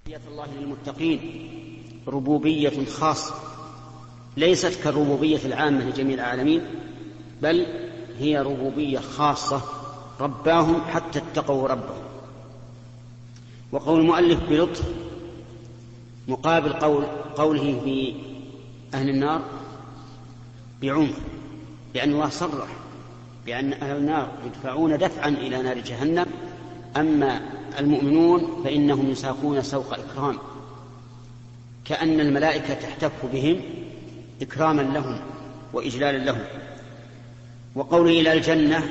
ربوبية الله للمتقين ربوبية خاصة ليست كالربوبية العامة لجميع العالمين، بل هي ربوبية خاصة رباهم حتى اتقوا ربهم. وقول المؤلف بلطف مقابل قوله في أهل النار بعنف، لأن الله صرح بأن أهل النار يدفعون دفعا إلى نار جهنم، أما المؤمنون فإنهم يساقون سوق إكرام، كأن الملائكة تحتف بهم إكراما لهم وإجلالا لهم. وقوله إلى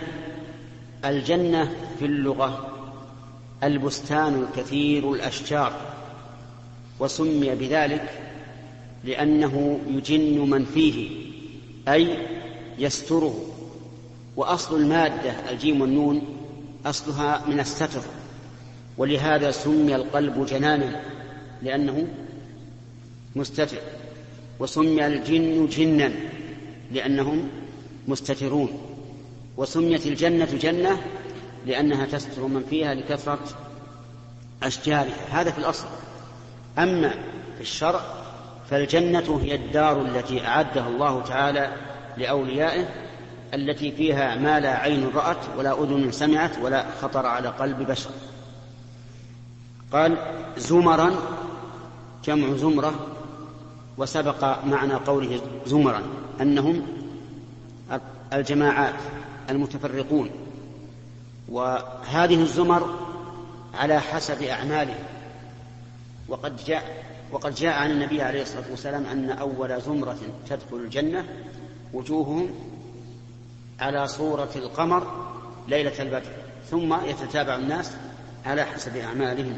الجنة في اللغة البستان الكثير الأشجار، وسمي بذلك لأنه يجن من فيه أي يستره. وأصل المادة الجيم والنون أصلها من الستر، ولهذا سمي القلب جنانا لأنه مستتر، وسمي الجن جنا لأنهم مستترون، وسميت الجنة جنة لأنها تستر من فيها لكثرة أشجارها. هذا في الأصل. أما في الشرع فالجنة هي الدار التي أعدها الله تعالى لأوليائه، التي فيها ما لا عين رأت ولا أذن سمعت ولا خطر على قلب بشر. قال زمرا جمع زمرة، وسبق معنى قوله زمرا أنهم الجماعات المتفرقون، وهذه الزمر على حسب أعمالهم. وقد جاء عن النبي عليه الصلاة والسلام أن أول زمرة تدخل الجنة وجوههم على صورة القمر ليلة البدر، ثم يتتابع الناس على حسب أعمالهم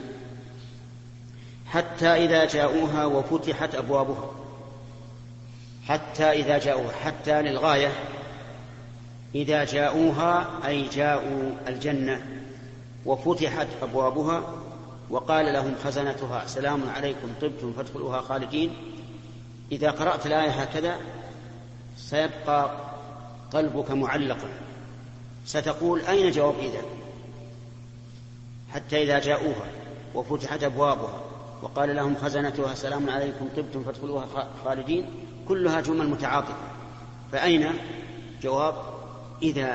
حتى إذا جاءوها وفتحت أبوابها. حتى إذا جاءوها، حتى للغاية. إذا جاءوها أي جاءوا الجنة وفتحت أبوابها وقال لهم خزنتها سلام عليكم طبتم فادخلوها خالدين. إذا قرأت الآية هكذا سيبقى قلبك معلقا، ستقول أين جواب إذا؟ حتى إذا جاءوها وفتحت أبوابها وقال لهم خزنتها سلام عليكم طبتم فادخلوها خالدين، كلها جمل متعاطفة، فأين جواب إذا؟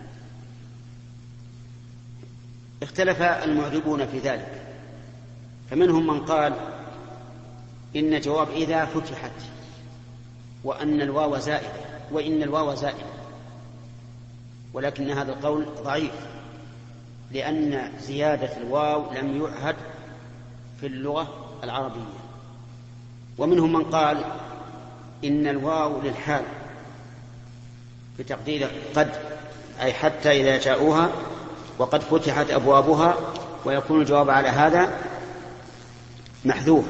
اختلف المعربون في ذلك، فمنهم من قال إن جواب إذا فتحت وأن الواو زائدة وإن الواو زائدة، ولكن هذا القول ضعيف لأن زيادة الواو لم يعهد في اللغة العربية. ومنهم من قال إن الواو للحال بتقدير قد، أي حتى إذا جاءوها وقد فتحت أبوابها، ويكون الجواب على هذا محذوف.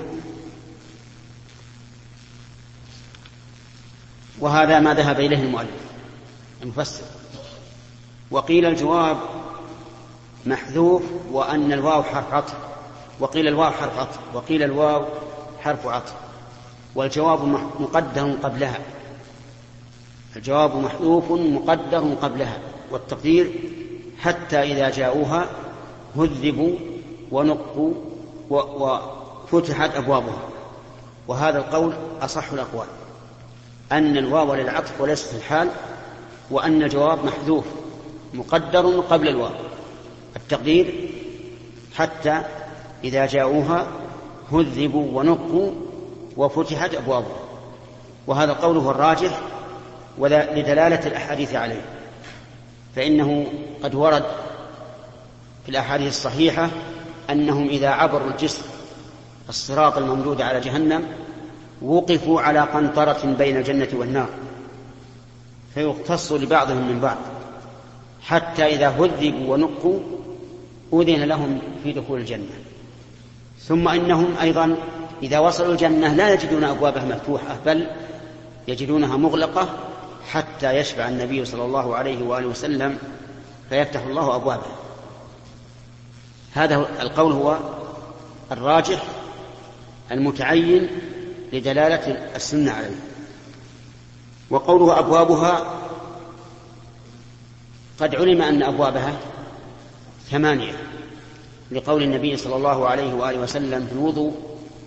وهذا ما ذهب إليه المؤلف المفسر. وقيل الجواب محذوف وأن الواو حرف عطف، وقيل الواو حرف عطف، وقيل الواو حرف عطف، والجواب مقدر قبلها. الجواب محذوف مقدر قبلها، والتقدير حتى إذا جاءوها هذبوا ونقوا وفتحت أبوابها. وهذا القول أصح الأقوال، أن الواو للعطف وليست الحال، وأن الجواب محذوف مقدر قبل الواو. التقدير حتى إذا جاءوها هذبوا ونقوا وفتحت أبوابها. وهذا القول هو الراجح لدلالة الأحاديث عليه، فإنه قد ورد في الأحاديث الصحيحة أنهم إذا عبروا الجسر الصراط الممدود على جهنم وقفوا على قنطرة بين الجنة والنار فيقتص لبعضهم من بعض، حتى إذا هذبوا ونقوا أذن لهم في دخول الجنة. ثم إنهم أيضا إذا وصلوا الجنة لا يجدون أبوابها مفتوحة، بل يجدونها مغلقة حتى يشفع النبي صلى الله عليه وآله وسلم فيفتح الله أبوابها. هذا القول هو الراجح المتعين لدلالة السنة عليه. وقوله أبوابها قد علم أن أبوابها 8، لقول النبي صلى الله عليه وآله وسلم في الوضوء: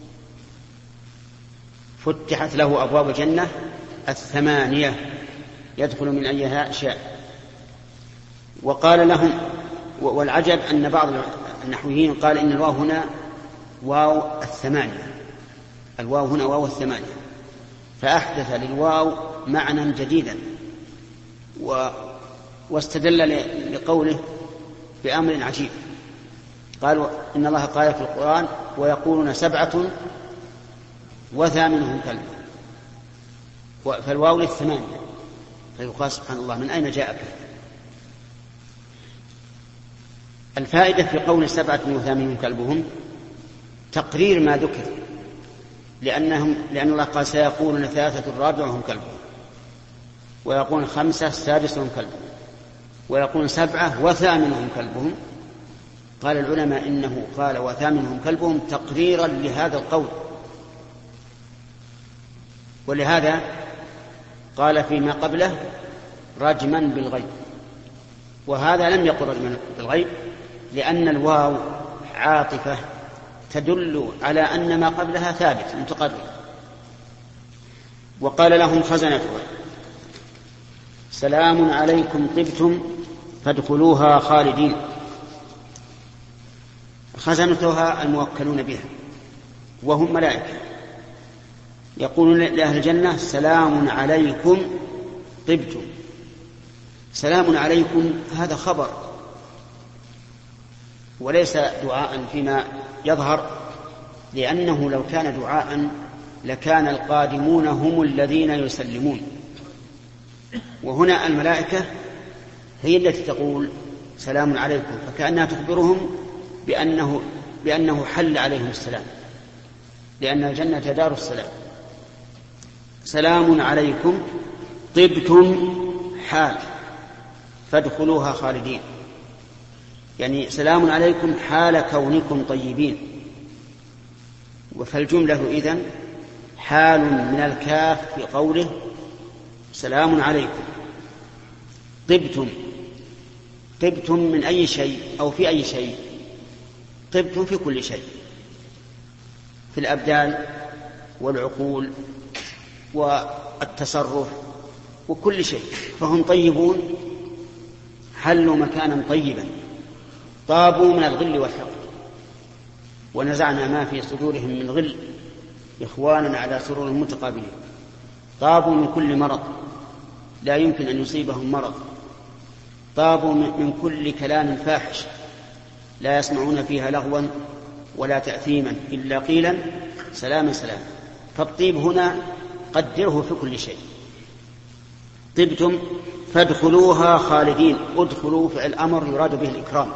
فتحت له أبواب الجنة 8 يدخل من أيها شاء. وقال لهم، والعجب أن بعض النحويين قال إن الواو هنا واو 8، الواو هنا واو 8، فأحدث للواو معنى جديدا، واستدل لقوله بأمر عجيب. قالوا إن الله قال في القرآن: ويقولون 7 وثامنهم كلب، فالواو لل8، فيقال سبحان الله من أين جاء؟ الفائدة في قول 7 وثامنهم كلبهم تقرير ما ذكر، لأن الله قال: سيقولون 3 رابعهم كلبهم، ويقولون 5 سادسهم كلبهم، ويقولون 7 وثامنهم كلبهم. قال العلماء إنه قال وثامنهم كلبهم تقريرا لهذا القول، ولهذا قال فيما قبله رجما بالغيب، وهذا لم يقل رجما بالغيب، لأن الواو عاطفة تدل على أن ما قبلها ثابت متقرر. وقال لهم خزنتها: سلام عليكم طبتم فادخلوها خالدين. خزنتها الموكلون بها، وهم ملائكة، يقولون لأهل الجنة: سلام عليكم طبتم. سلام عليكم هذا خبر وليس دعاء فيما يظهر، لأنه لو كان دعاء لكان القادمون هم الذين يسلمون، وهنا الملائكة هي التي تقول سلام عليكم، فكأنها تخبرهم بأنه حل عليهم السلام، لأن الجنة دار السلام. سلام عليكم طبتم حال فادخلوها خالدين، يعني سلام عليكم حال كونكم طيبين. فالجملة إذن حال من الكاف في قوله سلام عليكم. طبتم من أي شيء أو في أي شيء؟ طبتم في كل شيء، في الأبدان والعقول والتصرف وكل شيء، فهم طيبون، حلوا مكانا طيبا، طابوا من الغل والحقد، ونزعنا ما في صدورهم من غل إخوانا على سرور متقابلين. طابوا من كل مرض لا يمكن أن يصيبهم مرض، طابوا من كل كلام فاحش لا يسمعون فيها لغوا ولا تأثيما إلا قيلا سلاما سلاما. فالطيب هنا قدره في كل شيء. طبتم فادخلوها خالدين. ادخلوا فعل أمر يراد به الإكرام،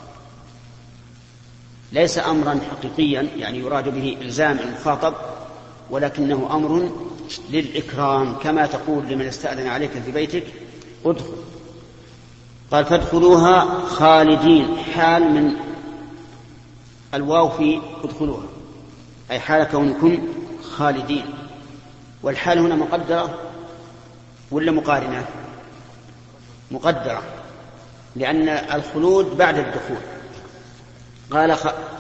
ليس أمرا حقيقيا يعني يراد به إلزام المخاطب، ولكنه أمر للإكرام، كما تقول لمن استأذن عليك في بيتك ادخل. قال فادخلوها خالدين، حال من الواو في ادخلوها، أي حال كونكم خالدين. والحال هنا مقدرة ولا مقارنة؟ مقدرة، لأن الخلود بعد الدخول. قال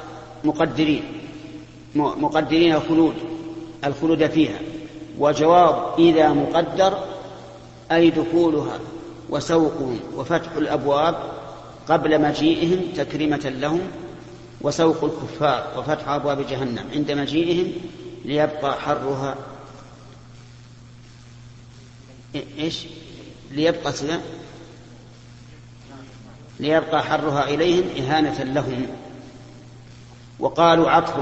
مقدرين الخلود فيها، وجواب إذا مقدر أي دخولها وسوقهم وفتح الأبواب قبل مجيئهم تكريمة لهم، وسوق الكفار وفتح أبواب جهنم عند مجيئهم ليبقى حرها ليبقى حرها إليهم إهانة لهم. وقالوا عطف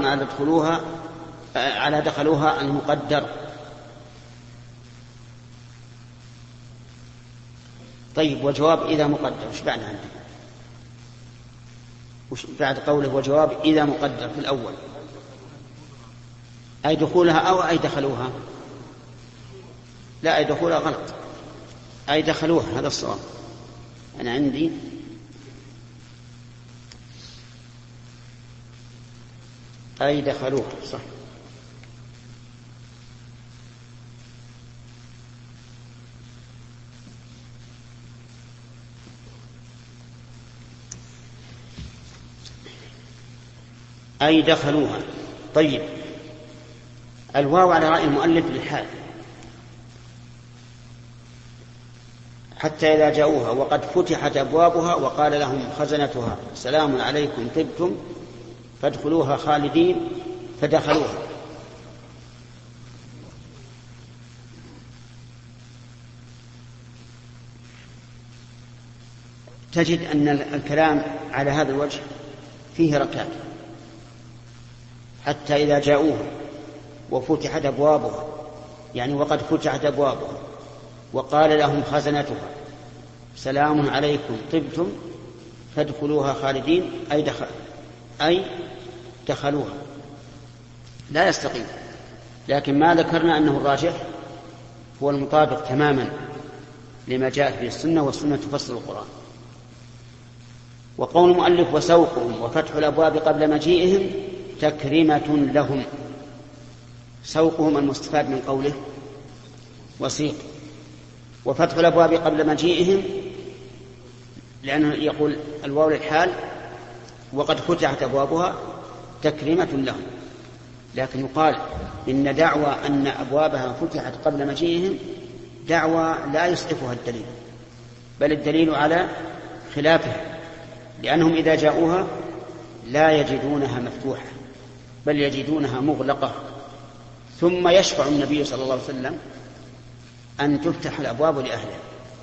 على دخلوها المقدر. طيب، وجواب إذا مقدر وش بعد عنه؟ وش بعد قوله وجواب إذا مقدر في الأول؟ أي دخولها أو أي دخلوها؟ لا، أي دخولها غلط، أي دخلوها، هذا الصواب. أنا عندي أي دخلوها صح. أي دخلوها. طيب، الواو على رأي المؤلف للحال، حتى إذا جاءوها وقد فتحت أبوابها وقال لهم خزنتها سلام عليكم طبتم فادخلوها خالدين فدخلوها. تجد أن الكلام على هذا الوجه فيه ركات، حتى إذا جاءوها وفتحت أبوابها، يعني وقد فتحت أبوابها وقال لهم خزنتها سلام عليكم طبتم فادخلوها خالدين أي دخلوها، لا يستقيم. لكن ما ذكرنا أنه الراجح هو المطابق تماما لما جاءت به السنة، والسنة تفسر القرآن. وقول المؤلف وسوقهم وفتح الأبواب قبل مجيئهم تكريمة لهم، سوقهم المستفاد من قوله وسيق، وفتح الأبواب قبل مجيئهم لأنه يقول الواو للحال وقد فتحت أبوابها تكريمة لهم. لكن يقال إن دعوى أن أبوابها فتحت قبل مجيئهم دعوى لا يصحفها الدليل، بل الدليل على خلافها، لأنهم إذا جاءوها لا يجدونها مفتوحة بل يجدونها مغلقة، ثم يشفع النبي صلى الله عليه وسلم أن تفتح الأبواب لأهلها.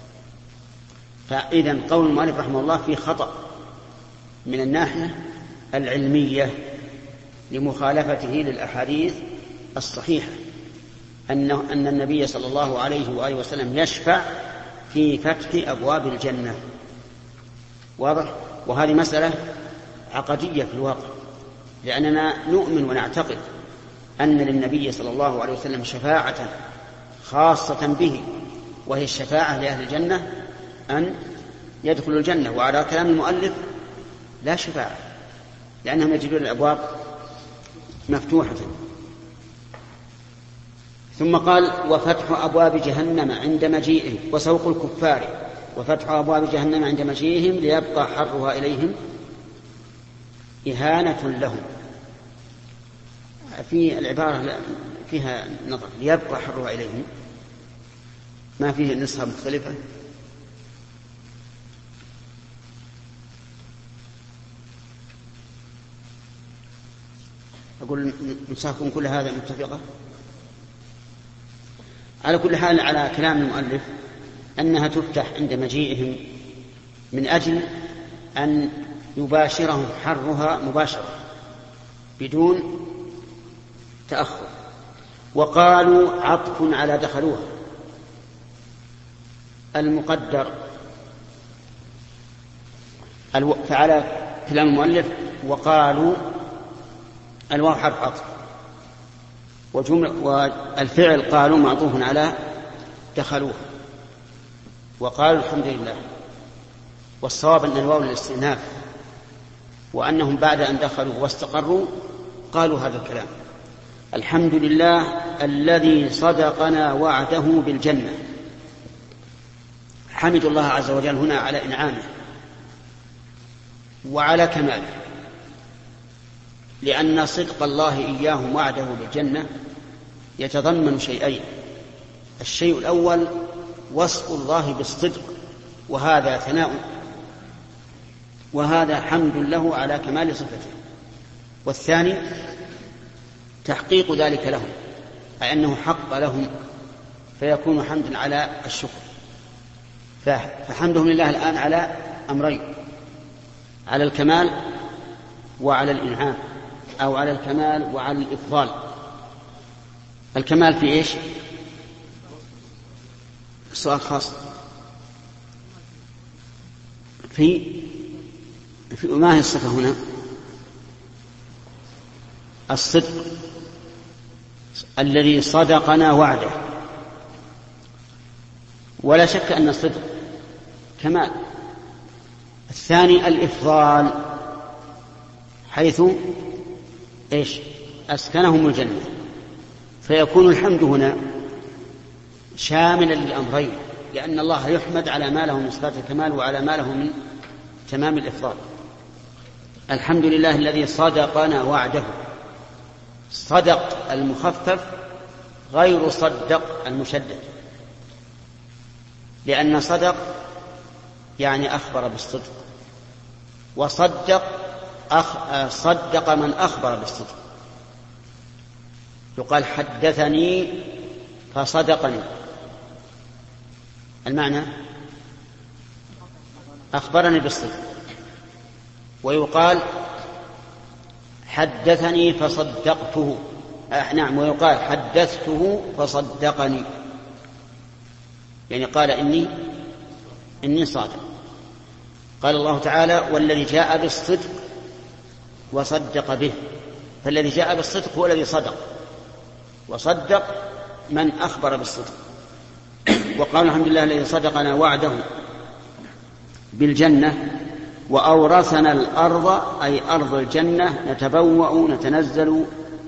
فإذن قول المؤلف رحمه الله في خطأ من الناحية العلمية لمخالفته للأحاديث الصحيحة أن النبي صلى الله عليه وآله وسلم يشفع في فتح أبواب الجنة. واضح؟ وهذه مسألة عقدية في الواقع، لأننا نؤمن ونعتقد أن للنبي صلى الله عليه وسلم شفاعة خاصة به، وهي الشفاعة لأهل الجنة أن يدخلوا الجنة. وعلى كلام المؤلف لا شفاعة، لأنهم يجدون الأبواب مفتوحة. ثم قال وفتح أبواب جهنم عند مجيئهم وسوق الكفار، وفتح أبواب جهنم عند مجيئهم ليبقى حرها إليهم إهانة لهم. في العبارة فيها نظر، ليبقى حرها إليهم، ما فيه نسخة مختلفة. أقول نسخكم كل هذا متفقة. على كل حال على كلام المؤلف أنها تفتح عند مجيئهم من أجل أن يباشرهم حرها مباشرة بدون تأخر. وقالوا عطف على دخلوها المقدر، فعلى كلام المؤلف وقالوا الواو حرف عطف، والفعل قالوا معطوف على دخلوها، وقالوا الحمد لله. والصواب أن الواو للاستئناف، وأنهم بعد أن دخلوا واستقروا قالوا هذا الكلام: الحمد لله الذي صدقنا وعده بالجنة. حمد الله عز وجل هنا على إنعامه وعلى كماله، لأن صدق الله إياهم وعده بالجنة يتضمن شيئين: الشيء الأول وصف الله بالصدق، وهذا ثناء، وهذا حمد له على كمال صفته. والثاني تحقيق ذلك لهم، أي أنه حق لهم، فيكون حمدا على الشكر. فحمدهم لله الآن على أمرين: على الكمال وعلى الإنعام، أو على الكمال وعلى الإفضال. الكمال في إيش؟ سؤال خاص. في ما هي الصفة هنا؟ الصدق الذي صدقنا وعده، ولا شك أن الصدق كمال. الثاني الإفضال، حيث إيش؟ أسكنهم الجنة، فيكون الحمد هنا شاملا للأمرين، لأن الله يحمد على ما له من صفات الكمال وعلى ما له من تمام الإفضال. الحمد لله الذي صدقنا وعده. صدق المخفف غير صدق المشدد، لأن صدق يعني أخبر بالصدق، وصدق صدق من أخبر بالصدق. يقال حدثني فصدقني، المعنى أخبرني بالصدق. ويقال حدثني فصدقته، نعم، ويقال حدثته فصدقني، يعني قال إني صادق. قال الله تعالى والذي جاء بالصدق وصدق به، فالذي جاء بالصدق هو الذي صدق، وصدق من أخبر بالصدق. وقال الحمد لله الذي صدقنا وعده بالجنة وأورثنا الأرض، أي أرض الجنة، نتبوأ نتنزل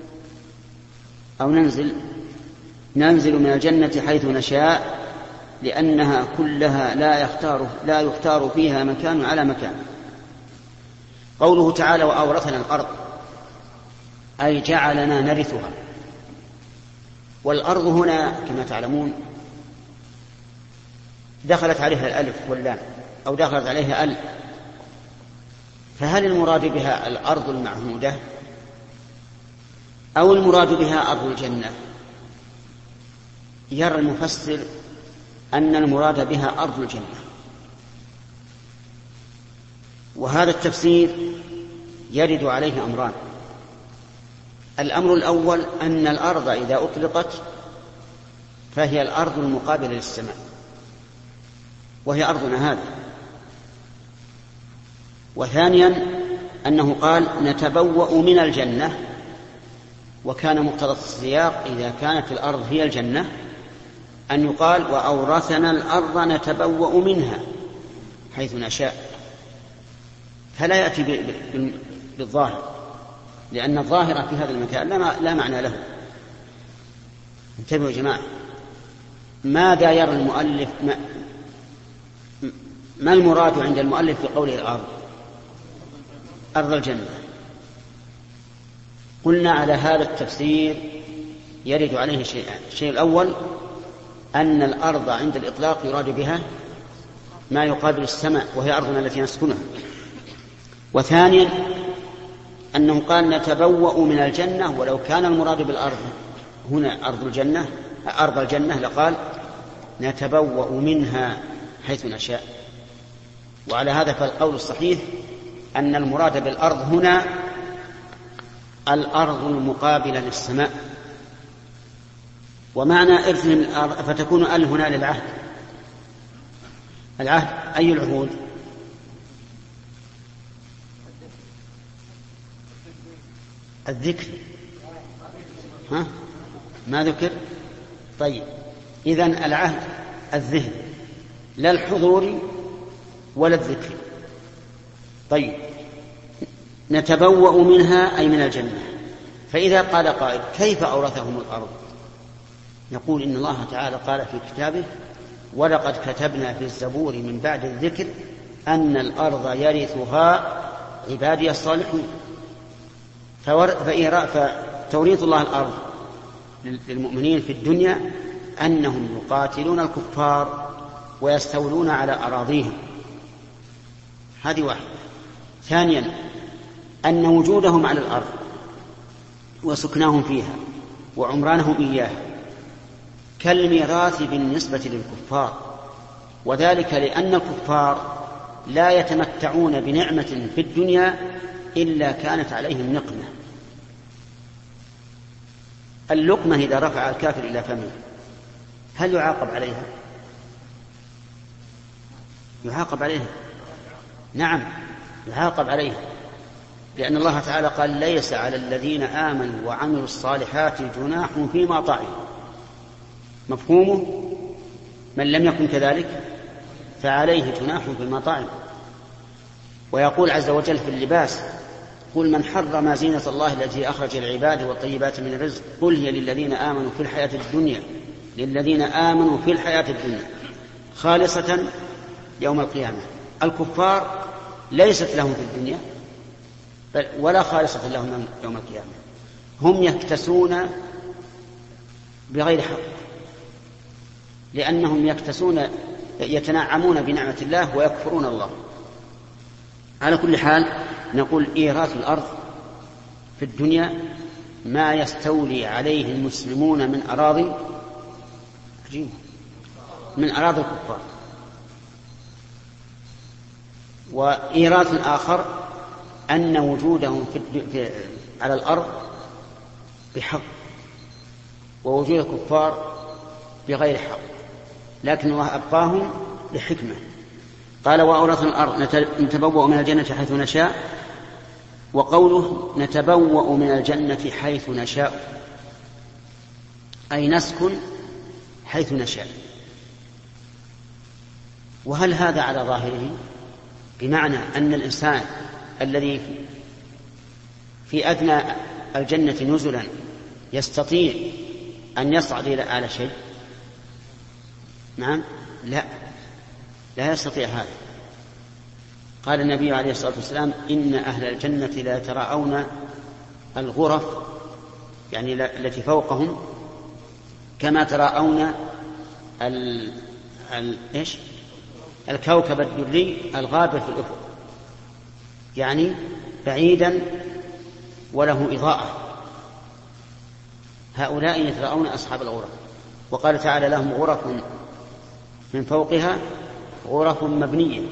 أو ننزل من الجنة حيث نشاء، لأنها كلها لا يختار فيها مكان على مكان. قوله تعالى وأورثنا الأرض أي جعلنا نرثها. والأرض هنا كما تعلمون دخلت عليها الألف واللام، أو دخلت عليها ال، فهل المراد بها الأرض المعهودة أو المراد بها أرض الجنة؟ يرى المفسر أن المراد بها أرض الجنة، وهذا التفسير يرد عليه أمران. الأمر الأول أن الأرض إذا أطلقت فهي الأرض المقابلة للسماء، وهي أرضنا هذه. وثانيا أنه قال نتبوأ من الجنة، وكان مقتضى السياق إذا كانت الأرض هي الجنة أن يقال وأورثنا الأرض نتبوأ منها حيث نشاء، فلا يأتي بالظاهر، لأن الظاهر في هذا المكان لا معنى له. انتبهوا يا جماعة، ماذا يرى المؤلف؟ ما المراد عند المؤلف بقوله الأرض؟ أرض الجنة. قلنا على هذا التفسير يرد عليه شيئان. الشيء الأول أن الأرض عند الإطلاق يراد بها ما يقابل السماء، وهي أرضنا التي نسكنها. وثانيا أنه قال نتبوأ من الجنة، ولو كان المراد بالأرض هنا أرض الجنة لقال نتبوأ منها حيث نشاء. وعلى هذا فالقول الصحيح أن المراد بالأرض هنا الأرض المقابلة للسماء. ومعنى إرث الأرض فتكون ال هنا للعهد. العهد أي العهود؟ الذكر، ما ذكر؟ طيب، إذن العهد الذهن، لا الحضور ولا الذكر. طيب، نتبوأ منها أي من الجنة. فإذا قال قائل كيف أورثهم الأرض؟ نقول إن الله تعالى قال في كتابه ولقد كتبنا في الزبور من بعد الذكر أن الأرض يرثها عبادي الصالحون. فتوريث الله الأرض للمؤمنين في الدنيا أنهم يقاتلون الكفار ويستولون على أراضيهم، هذه واحدة. ثانيا أن وجودهم على الأرض وسكناهم فيها وعمرانهم إياها كالميراث بالنسبة للكفار، وذلك لأن الكفار لا يتمتعون بنعمة في الدنيا إلا كانت عليهم نقمة. اللقمة إذا رفع الكافر إلى فمه هل يعاقب عليها؟ يعاقب عليها، نعم يعاقب عليها، لأن الله تعالى قال ليس على الذين آمنوا وعملوا الصالحات جناح فيما طعموا. مفهومه من لم يكن كذلك فعليه جناح فيما طعم. ويقول عز وجل في اللباس قل من حرم زينة الله التي أخرج العباد والطيبات من الرزق قل هي للذين آمنوا في الحياة الدنيا خالصة يوم القيامة. الكفار ليست لهم في الدنيا ولا خالصة لهم يوم القيامة. هم يكتسون بغير حق، لأنهم يتنعمون بنعمة الله ويكفرون الله. على كل حال نقول إيراث الأرض في الدنيا ما يستولي عليه المسلمون من أراضي الكفار، وإيراث آخر أن وجودهم على الأرض بحق، ووجود الكفار بغير حق، لكن الله أبقاهم لحكمة. قال وأورثنا الأرض نتبوأ من الجنة حيث نشاء. وقوله نتبوأ من الجنة حيث نشاء أي نسكن حيث نشاء. وهل هذا على ظاهره؟ بمعنى أن الإنسان الذي في أدنى الجنة نزلا يستطيع أن يصعد إلى أعلى شيء؟ نعم، لا يستطيع هذا. قال النبي عليه الصلاة والسلام إن أهل الجنة لا يتراءون الغرف، يعني التي فوقهم، كما تراءون الكوكب الدري الغابر في الأفق، يعني بعيدا وله إضاءة. هؤلاء يتراءون أصحاب الغرف. وقال تعالى لهم غرف من فوقها غرف مبنية.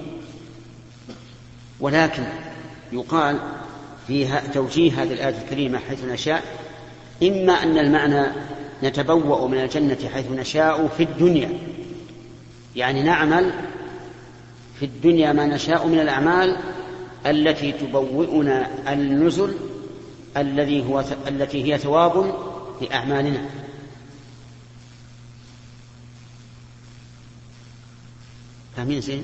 ولكن يقال في توجيه هذه الآية الكريمة حيث نشاء، إما أن المعنى نتبوأ من الجنة حيث نشاء في الدنيا، يعني نعمل في الدنيا ما نشاء من الأعمال التي تبوئنا النزل التي هي ثواب لأعمالنا. فاهمين زين؟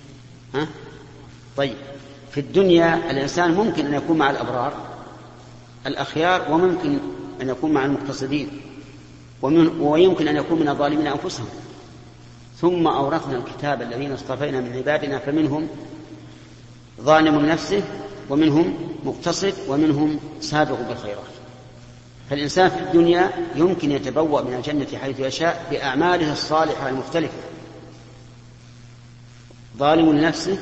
طيب، في الدنيا الإنسان ممكن أن يكون مع الأبرار الأخيار، وممكن أن يكون مع المقتصدين، ويمكن أن يكون من الظالمين أنفسهم. ثم أورثنا الكتاب الذين اصطفينا من عبادنا فمنهم ظالم لنفسه ومنهم مقتصد ومنهم سابق بالخيرات. فالإنسان في الدنيا يمكن يتبوأ من الجنة حيث يشاء بأعماله الصالحة المختلفة، ظالم لنفسه،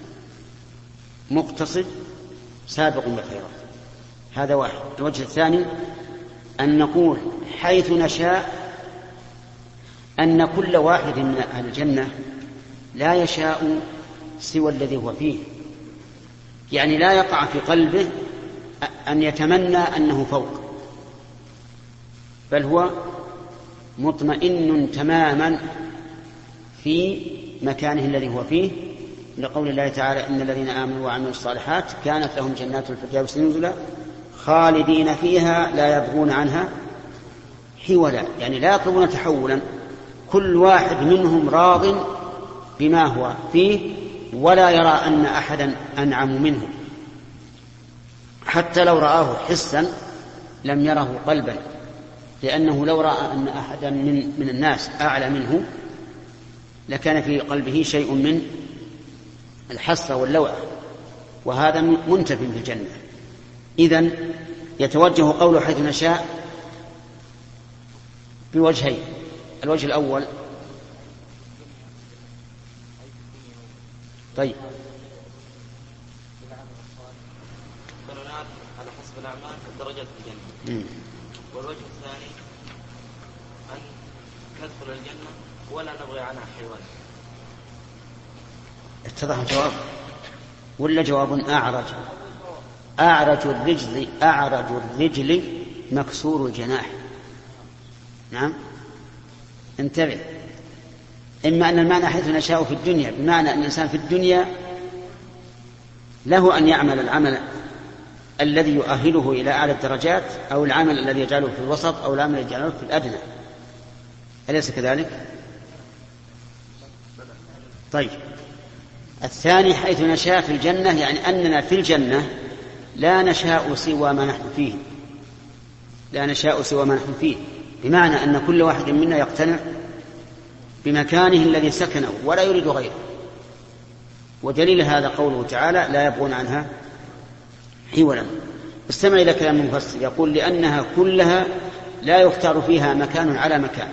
مقتصد، سابق بالخيرات. هذا واحد. الوجه الثاني أن نقول حيث نشاء أن كل واحد من أهل الجنة لا يشاء سوى الذي هو فيه، يعني لا يقع في قلبه أن يتمنى أنه فوق، بل هو مطمئن تماما في مكانه الذي هو فيه، لقول الله تعالى إن الذين آمنوا وعملوا الصالحات كانت لهم جنات الفردوس نزلا خالدين فيها لا يبغون عنها حولا، يعني لا يطلبون تحولا. كل واحد منهم راض بما هو فيه ولا يرى أن أحدا أنعم منه، حتى لو رآه حسا لم يره قلبا، لأنه لو رأى أن أحدا من الناس أعلى منه لكان في قلبه شيء من الحسرة واللوعة، وهذا منتف في الجنة. إذن يتوجه قوله حيث نشاء بوجهين. الوجه الأول طيب على حسب الأعمال والدرجات في الجنة. والوجه الثاني أن ندخل الجنة ولا نبغي عنها حيوان. اتضح الجواب ولا جواب أعرج الرجل مكسور الجناح؟ نعم، انتبه. إما أن المعنى حيث نشاء في الدنيا بمعنى أن الإنسان في الدنيا له أن يعمل العمل الذي يؤهله إلى أعلى الدرجات، أو العمل الذي يجعله في الوسط، أو العمل الذي يجعله في الأدنى. أليس كذلك؟ طيب، الثاني حيث نشاء في الجنة يعني أننا في الجنة لا نشاء سوى ما نحن فيه، لا نشاء سوى ما نحن فيه، بمعنى أن كل واحد منا يقتنع بمكانه الذي سكنه ولا يريد غيره. ودليل هذا قوله تعالى لا يبغون عنها حولا. استمع إلى كلام المفسر يقول لأنها كلها لا يختار فيها مكان على مكان.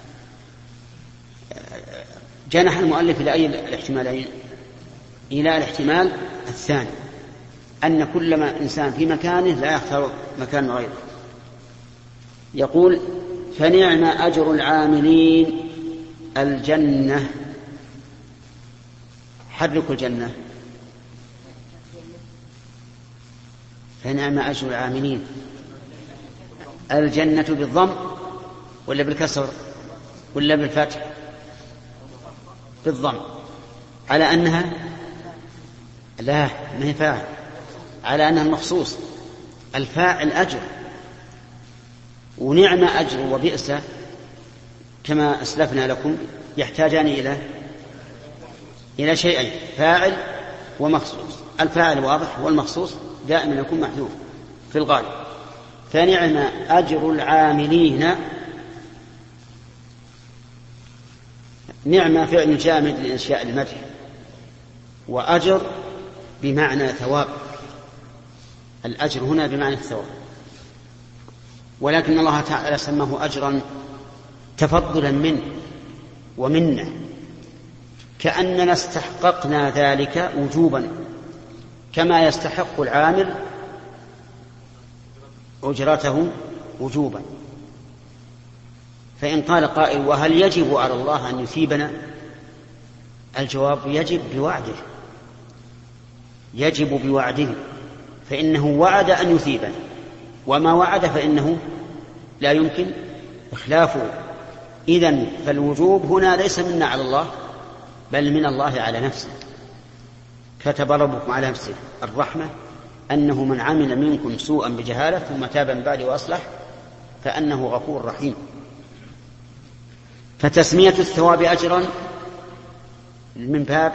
جنح المؤلف إلى أي الاحتمالين؟ إلى الاحتمال الثاني، أن كل ما إنسان في مكانه لا يختار مكان غيره. يقول فنعم أجر العاملين الجنة. حركوا الجنة. فنعم أجر العاملين الجنة بالضم ولا بالكسر ولا بالفتح؟ بالضم، على أنها لا ما هي فاعل، على أنها المخصوص. الفاعل أجر، ونعم أجر وبئس كما أسلفنا لكم يحتاجان إلى شيئين، فاعل ومخصوص. الفاعل واضح والمخصوص دائما يكون محذوف في الغالب. فنعم أجر العاملين. نعم فعل جامد لإنشاء المدح، وأجر بمعنى ثواب. الأجر هنا بمعنى الثواب، ولكن الله تعالى سماه أجرا تفضلا منه ومنه، كأننا استحققنا ذلك وجوبا كما يستحق العامل أجرته وجوبا. فإن قال قائل وهل يجب على الله أن يثيبنا؟ الجواب يجب بوعده، يجب بوعده، فإنه وعد أن يثيبنا، وما وعد فإنه لا يمكن إخلافه. إذن فالوجوب هنا ليس منا على الله بل من الله على نفسه. كتب ربكم على نفسه الرحمة أنه من عمل منكم سوءا بجهالة ثم تاب من بعد وأصلح فأنه غفور رحيم. فتسمية الثواب أجرا من باب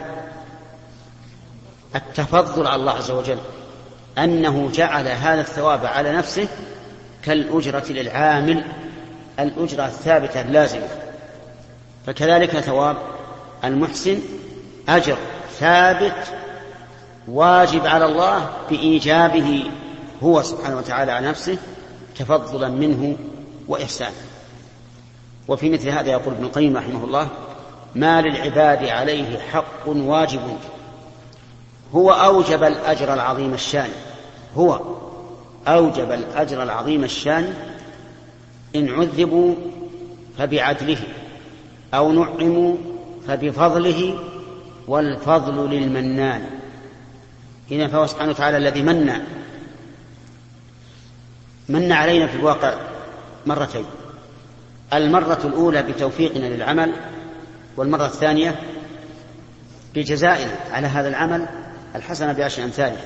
التفضل على الله عز وجل، أنه جعل هذا الثواب على نفسه كالأجرة للعامل، الأجرة الثابتة اللازمة. فكذلك ثواب المحسن أجر ثابت واجب على الله بإيجابه هو سبحانه وتعالى على نفسه تفضلا منه وإحسانا. وفي مثل هذا يقول ابن القيم رحمه الله ما للعباد عليه حق واجب هو أوجب الأجر العظيم الشان، هو أوجب الأجر العظيم الشان إن عذبوا فبعدله أو نعموا فبفضله والفضل للمنان. هنا فهو سبحانه وتعالى الذي من علينا في الواقع مرتين، المرة الأولى بتوفيقنا للعمل، والمرة الثانية بجزائنا على هذا العمل الحسنة بعشر أمثالها.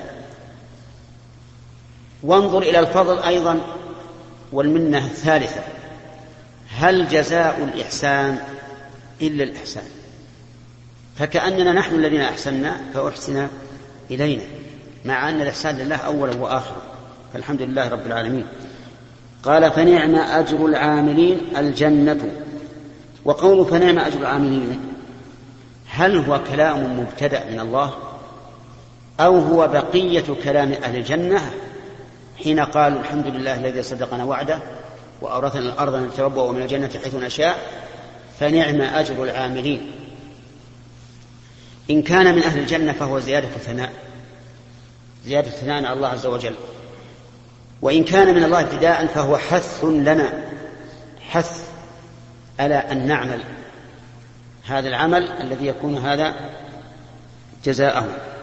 وانظر إلى الفضل أيضا والمنة الثالثة، هل جزاء الإحسان إلا الإحسان؟ فكأننا نحن الذين أحسننا فأحسن إلينا، مع أن الإحسان لله أولا وآخرا، فالحمد لله رب العالمين. قال فنعم أجر العاملين الجنة. وقول فنعم أجر العاملين هل هو كلام مبتدأ من الله أو هو بقية كلام أهل الجنة حين قالوا الحمد لله الذي صدقنا وعده وأورثنا الأرض نتبوأ من الجنة حيث نشاء فنعم أجر العاملين؟ إن كان من أهل الجنة فهو زيادة ثناء، زيادة ثناء على الله عز وجل. وإن كان من الله ابتداء فهو حث لنا، حث على أن نعمل هذا العمل الذي يكون هذا جزاءه.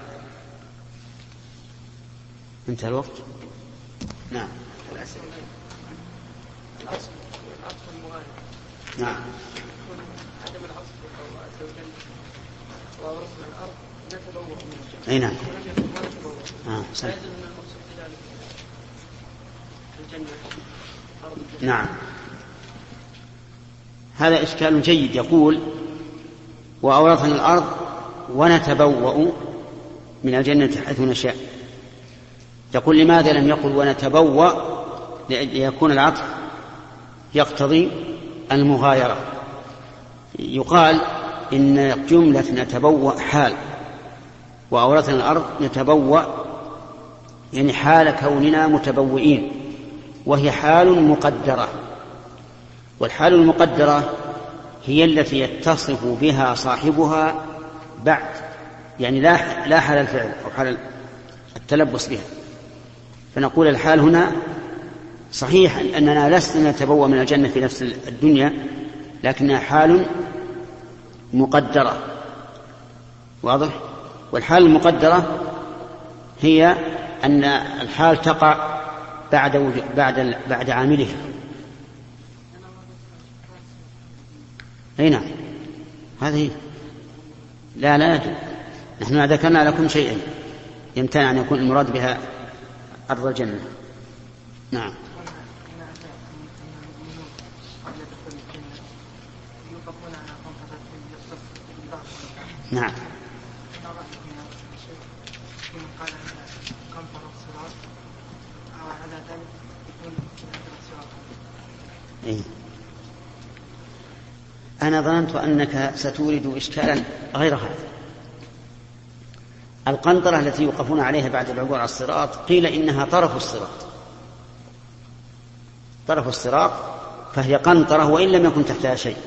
انتهى الوقت. نعم. نعم. أي نعم. نعم. هذا إشكال جيد. يقول وأورثنا الأرض ونتبوأ من الجنة حيث نشاء. يقول لماذا لم يقل ونتبوأ؟ ليكون العطف يقتضي المغايرة. يقال إن جملة نتبوأ حال، وأورثنا الأرض نتبوأ يعني حال كوننا متبوئين، وهي حال مقدرة. والحال المقدرة هي التي يتصف بها صاحبها بعد، يعني لا حال الفعل أو حال التلبس بها. فنقول الحال هنا صحيح أننا لسنا نتبوأ من الجنة في نفس الدنيا، لكنها حال مقدرة. واضح؟ والحال المقدرة هي أن الحال تقع بعد عاملها. أي نعم، هذه لا يجوز. نحن ذكرنا لكم شيئا يمتنع أن يكون المراد بها أرض الجنة. نعم. نعم. إيه؟ أنا ظننت أنك ستورد إشكالا غير هذا. القنطرة التي يوقفون عليها بعد العبور على الصراط قيل إنها طرف الصراط، فهي قنطرة وإن لم يكن تحتها شيء.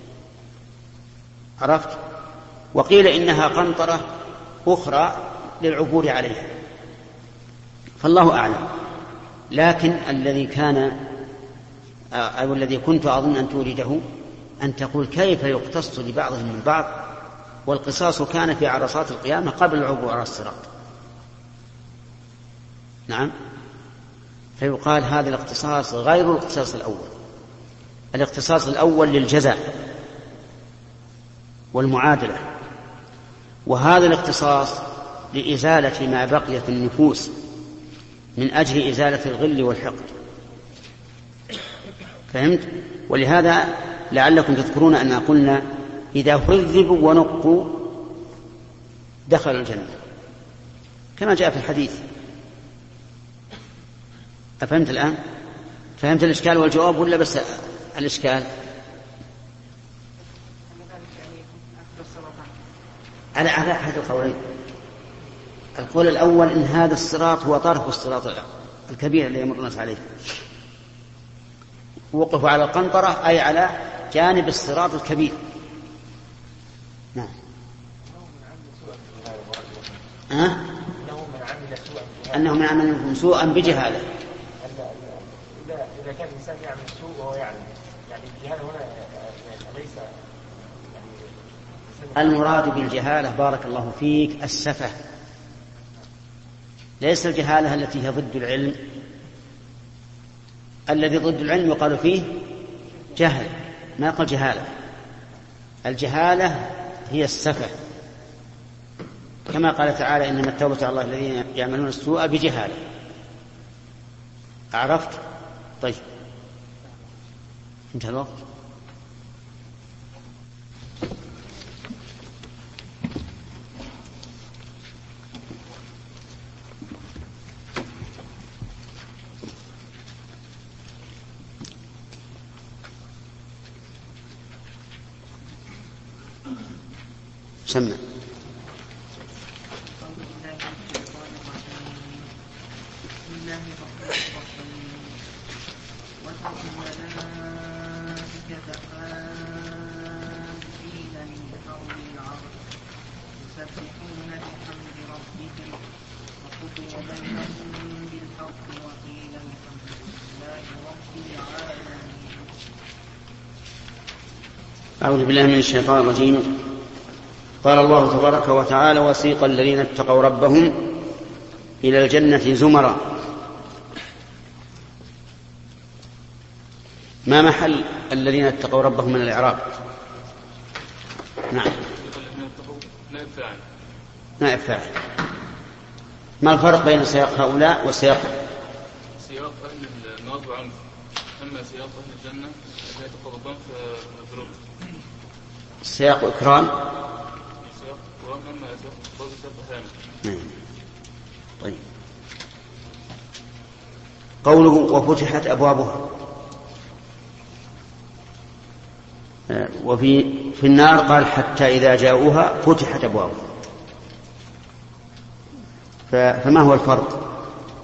عرفت؟ وقيل إنها قنطرة أخرى للعبور عليها، فالله أعلم. لكن الذي كان أو الذي كنت أظن أن تورده أن تقول كيف يقتص لبعضهم من بعض، والقصاص كان في عرصات القيامة قبل العبور على الصراط. نعم. فيقال هذا الاقتصاص غير الاقتصاص الأول. الاقتصاص الأول للجزاء والمعادلة، وهذا الاقتصاص لإزالة ما بقي في النفوس من أجل إزالة الغل والحقد. فهمت؟ ولهذا لعلكم تذكرون أننا قلنا إذا هذبوا ونقوا دخلوا الجنة كما جاء في الحديث. أفهمت الآن؟ فهمت الإشكال والجواب ولا بس الإشكال؟ على أحد القولين. القول الأول إن هذا الصراط هو طرف الصراط الكبير الذي يمر الناس عليه، وقفوا على القنطرة أي على جانب الصراط الكبير. نعم. أنه من عمل سوءا بجهالة. إذا كان الإنسان يعمل سوء وهو يعني الجهالة هنا ليس المراد بالجهالة بارك الله فيك السفة، ليس الجهالة التي هي ضد العلم. الذي ضد العلم يقال فيه جهل، ما يقال جهالة. الجهالة هي السفة، كما قال تعالى إنما التوبة على الله الذين يعملون السوء بجهالة. عرفت؟ طيب انتهى الوقت. سمع. أعوذ بالله من الشيطان الرجيم. قال الله تبارك وتعالى وسيق الذين اتقوا ربهم إلى الجنة زمرا. ما محل الذين اتقوا ربهم من الإعراب؟ نعم، نائب فاعل. ما الفرق بين سياق هؤلاء وسياق سياق أهل النار وعنف؟ أما سياق أهل الجنة فيتقوا ربهم في ذنوب. سياق إكرام. سياق إكرام أما سياق ثاني. طيب. قوله وفتحت أبوابها، وفي النار قال حتى إذا جاءوها فتحت أبوابها. فما هو الفرق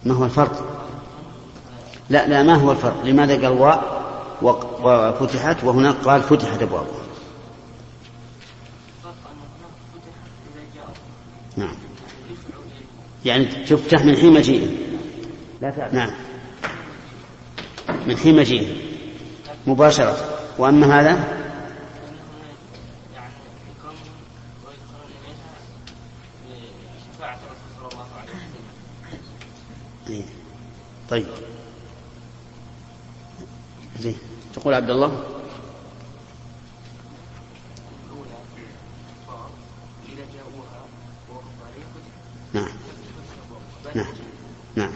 ما هو الفرق؟ لا ما هو الفرق؟ لماذا قال واء وفتحت وهناك قال فتحت أبوابها؟ نعم، يعني تفتح من حين مجيئه. نعم، من حين مجيئه مباشرة. وأما هذا طيب زين. تقول عبد الله نعم نعم نعم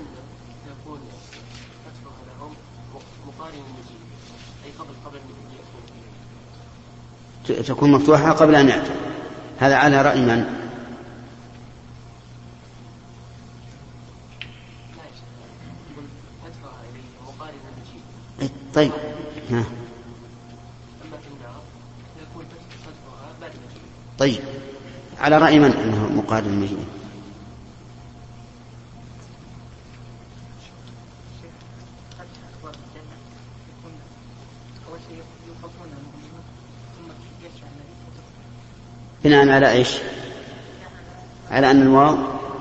تكون مفتوحة قبل أن يأتي. هذا على رأي من؟ طيب طيب على رأي من أنه مقارن المجيء؟ بناء على إيش؟ على أن الواو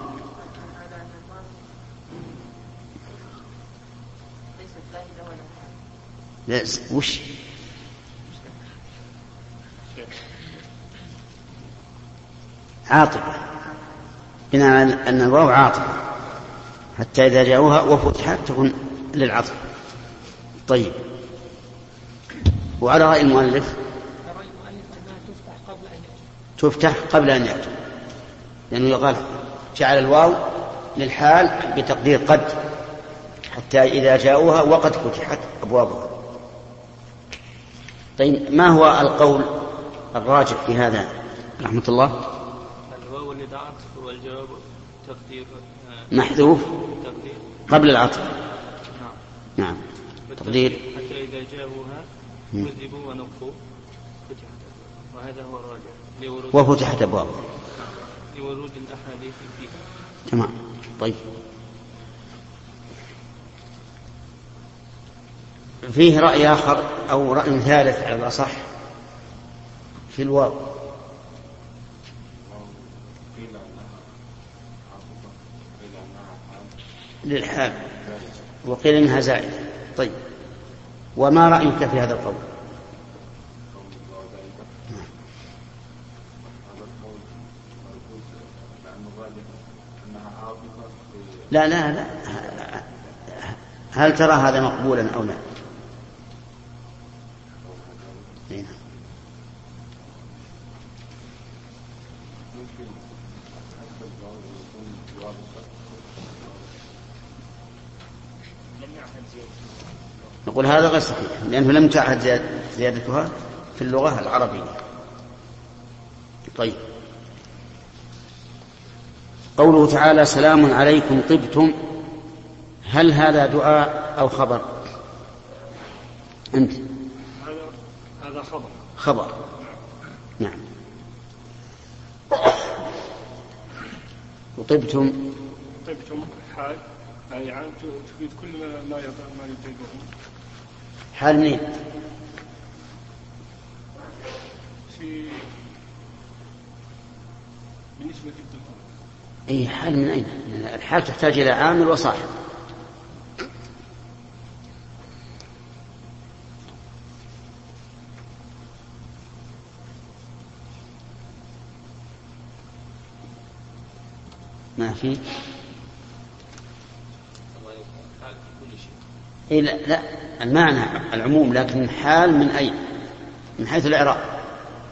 لا وش عاطفة، بناء على أن الواو عاطفة حتى إذا جاءوها وفتحت تكون للعطف. طيب، وعلى رأي المؤلف تفتح قبل أن يأتوا، لأنه يقال جعل الواو للحال بتقدير قد، حتى إذا جاءوها وقد فتحت أبوابها. طيب، ما هو القول الراجح في هذا رحمة الله؟ الواو للعطف والجواب تقدير محذوف قبل العطف. نعم تقدير حتى إذا جاءوها كذبوا ونقفوا فتحت، وهذا هو الراجح وفتحت أبوابها لورود الأحاديث فيها. تمام. طيب، فيه رأي آخر أو رأي ثالث على الأصح في الواو للحال وقيل إنها زائدة. طيب، وما رأيك في هذا القول؟ لا هل ترى هذا مقبولا أو لا؟ نقول هذا غير صحيح، لأنه لم تعهد زيادتها في اللغة العربية. طيب، قوله تعالى سلام عليكم طبتم، هل هذا دعاء أو خبر؟ أنت هذا خبر. نعم. وطبتم حال، يعني تفيد كل ما يطيبه. حال منين؟ بالنسبة للدخول. أي حال من أين؟ الحال تحتاج إلى عامل وصاحب. ما في. إيه لا المعنى العموم، لكن حال من أين؟ من حيث الإعراب.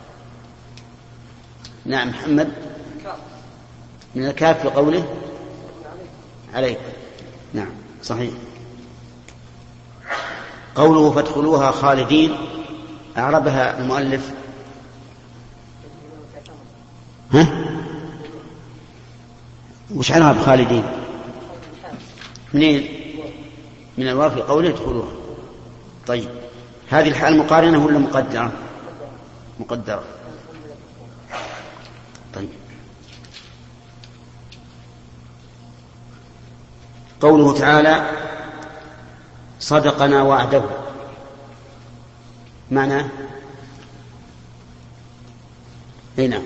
نعم محمد. من الكاف في قوله عليك. نعم صحيح. قوله فادخلوها خالدين، أعربها المؤلف وش عرب خالدين؟ منين؟ من الواو في قوله ادخلوها. طيب، هذه الحال مقارنة ولا مقدرة؟ مقدرة. طيب، قوله تعالى صدقنا وعده، معناه هنا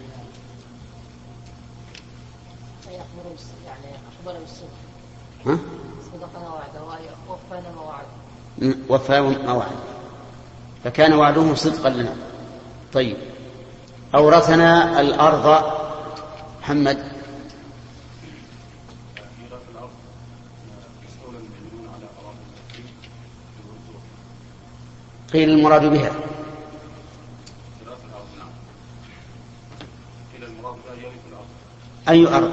يعني ها؟ صدقنا وعده ووفانا ما وعد. وفى ما وعد، فكان وعده صدقا لنا. طيب، أورثنا الأرض. محمد. قيل المراد بها أي أرض؟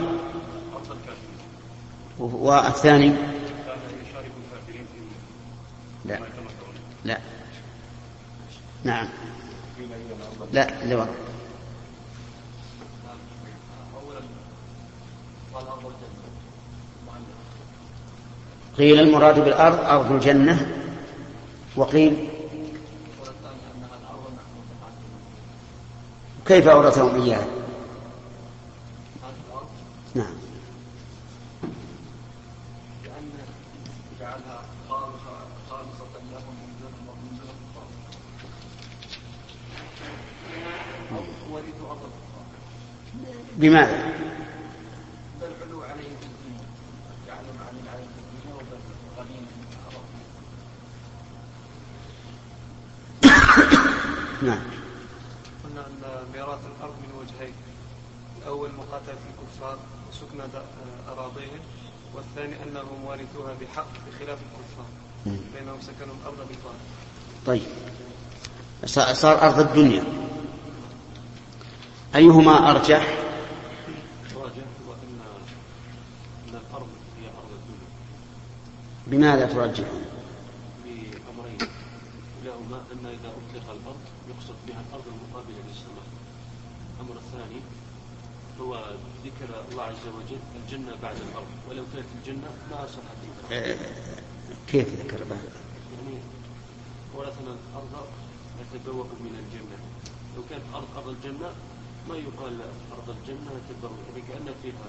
والثاني لا لا نعم لا لا قيل المراد بالأرض أرض الجنة، وقيل كيف أورثهم إياها؟ نعم لأن جعلها خالصة لهم من دون أو ورثوا أرض بماذا؟ بالعلو عليهم في الدنيا، جعلهم عليهم في الدنيا وبالغنيم نعم. قلنا أن ميراث الأرض من وجهين: الأول مقاتلة الكفار وسكن أراضيهم، والثاني أنهم وارثوها بحق بخلاف الكفار بينهم سكنوا الأرض بطال. طيب، صار أرض الدنيا، أيهما أرجح؟ راجح وأن الأرض هي أرض الدنيا. بماذا ترجحون؟ بأمرين: كلاهما أن إذا أطلق الأرض يقصد بها الأرض المقابلة للسماء. الأمر الثاني هو ذكر الله عز وجل الجنة بعد الأرض، ولو كانت الجنة ما صحت. كيف ذكر بعد؟ يعني ورثنا الأرض نتبوأ من الجنة. لو كانت أرض الجنة ما يقال أرض الجنة نتبوأ، لأن فيها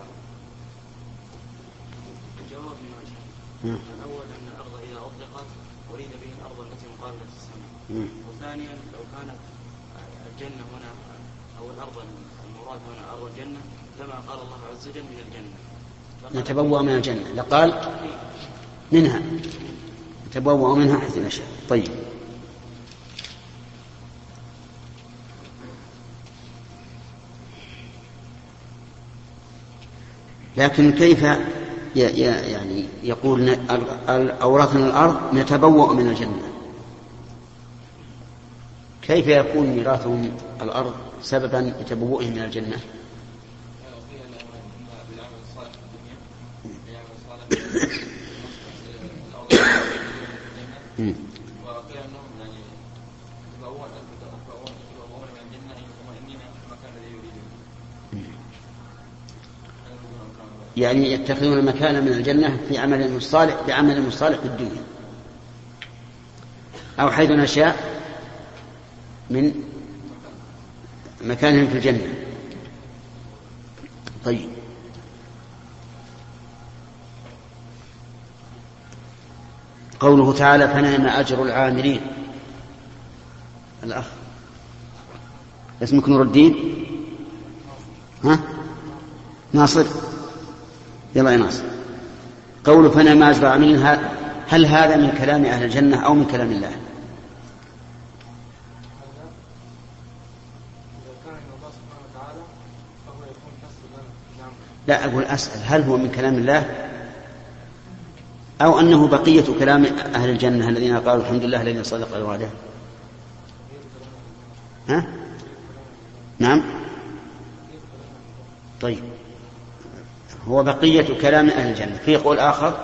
جواب ما شاء. الأول أن الأرض إذا أطلقت أريد به الأرض التي مقابلة السماء. وثانيا لو كانت الجنة هنا أو الأرض المراد هنا أرض الجنة لما قال الله عز وجل من الجنة، نتبوأ من الجنة، لقال منها نتبوأ منها حيث نشاء. طيب، لكن كيف يعني يقول أورثنا الأرض نتبوأ من الجنة؟ كيف يكون ميراثهم الأرض سببا لتبوؤهم من الجنة؟ يعني يتخذون مكانا من الجنة في عمل صالح، بعمل صالح في الدنيا، أو حيث نشاء من مكانهم في الجنة. طيب، قوله تعالى فنعم أجر العاملين. الأخ اسمك نور الدين؟ ها؟ ناصر؟ يلا يا ناصر. قوله فنعم أجر العاملين، هل هذا من كلام أهل الجنة أو من كلام الله؟ لا، أقول أسأل هل هو من كلام الله أو أنه بقية كلام أهل الجنة الذين قالوا الحمد لله الذي صدق وعده؟ ها؟ نعم. طيب، هو بقية كلام أهل الجنة. في قول آخر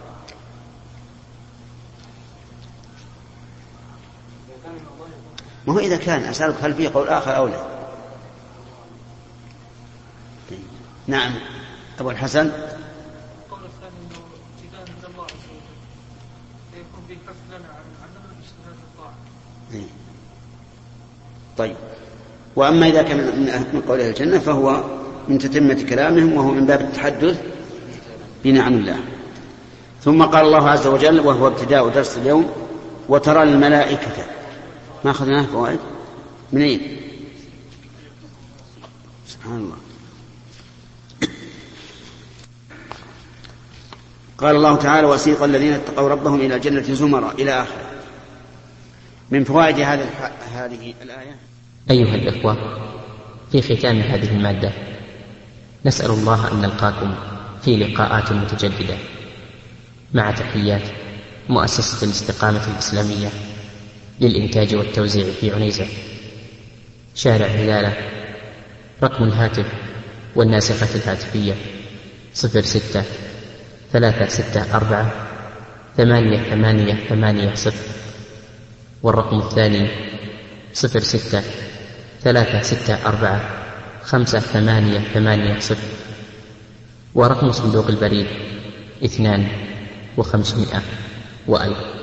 ما هو إذا كان أسألك هل في قول آخر أو لا؟ نعم أبو الحسن. القول الثاني أنه ابتداء من الله عز وجل يكون به حفظ لنا عن الاجتهاد الطاعة. طيب، وأما إذا كان من قول أهل الجنة فهو من تتمة كلامهم، وهو من باب التحدث بنعم الله. ثم قال الله عز وجل وهو ابتداء درس اليوم: وترى الملائكة. ما أخذناه فوائد منين؟ سبحان الله. قال الله تعالى: وسيق الذين اتقوا ربهم إلى الجنة زمرا إلى آخره. من فوائد هذه الآية: أيها الإخوة، في ختام هذه المادة نسأل الله أن نلقاكم في لقاءات متجددة، مع تحيات مؤسسة الاستقامة الإسلامية للإنتاج والتوزيع في عنيزة، شارع هلالة. رقم الهاتف والناسخة الهاتفية 06-364-8880، والرقم الثاني 06-364-5880، ورقم صندوق البريد 2500 وألف.